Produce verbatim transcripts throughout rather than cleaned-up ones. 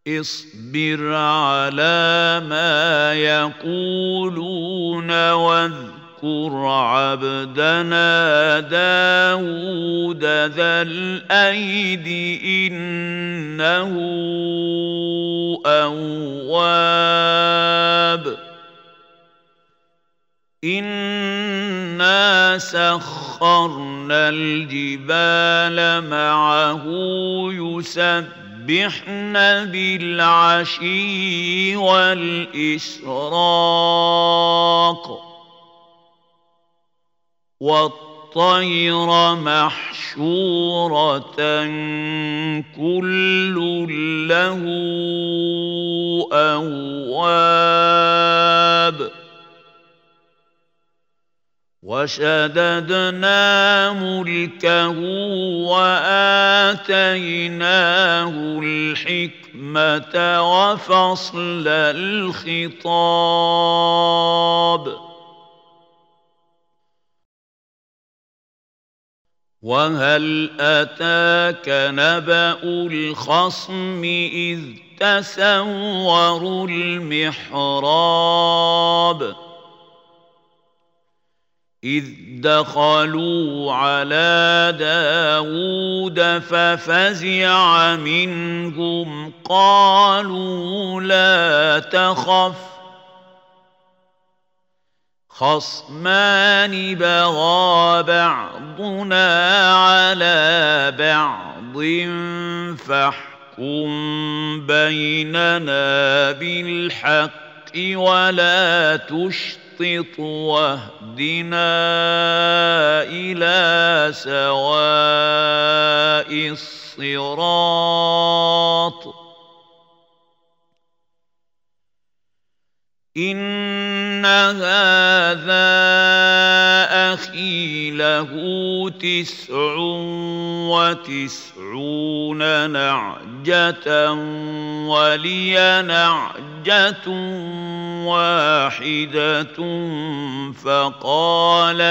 اصبر على ما يقولون واذكر عبدنا داود ذا الأيد إنه أواب إنا سخرنا الجبال معه يسبحن بالعشي والإشراق والطير محشورة كل له أواب وشددنا ملكه وآتيناه الحكمة وفصل الخطاب وهل أتاك نبأ الخصم إذ تسوروا المحراب إذ دخلوا على داود ففزع منهم قالوا لا تخف خصمان بغى بعضنا على بعض فاحكم بيننا بالحق ولا تشطط واهدنا إلى سواء الصراط إن هذا أخي له تسع وتسعون نعجة ولي نعجة واحدة فقال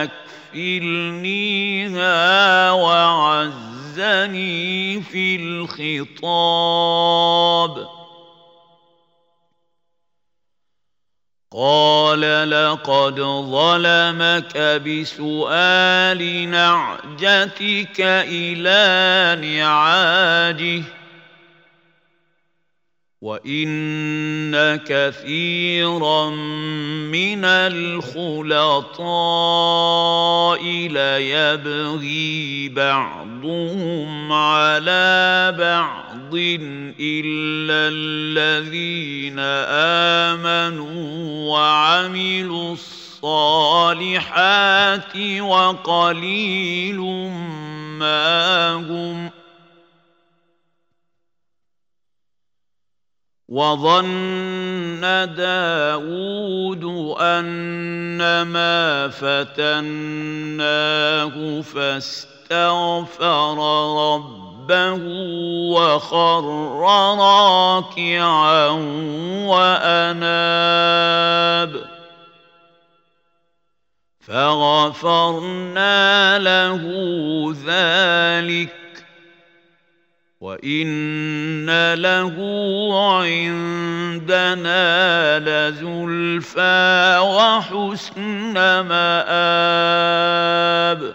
أكفلنيها وعزني في الخطاب قال لقد ظلمك بسؤال نعجتك إلى نعاجه وإن كثيرا من الخلطاء ليبغي بعضهم على بعض إلا الذين آمنوا وعملوا الصالحات وقليل ما هم وظن داود أنما فتناه فاستغفر ربه وخر راكعا وأناب فغفرنا له ذلك وإن له عندنا لزلفى وحسن مآب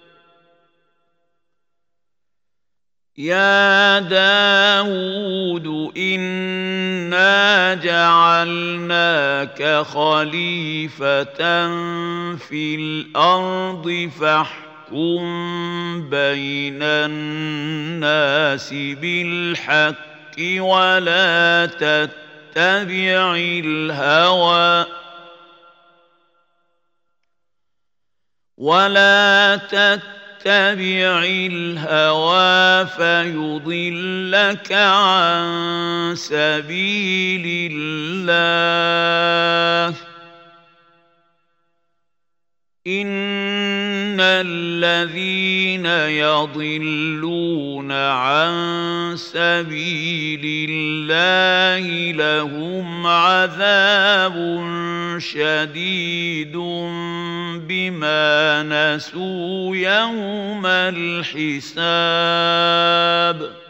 يا داود إنا جعلناك خليفة في الأرض فاحكم بين الناس بالحق ولا تتبع الهوى ولا تتبع الهوى فيضلك عن سبيل الله إن الذين يضلون عن سبيل الله لهم عذاب شديد بما نسوا يوم الحساب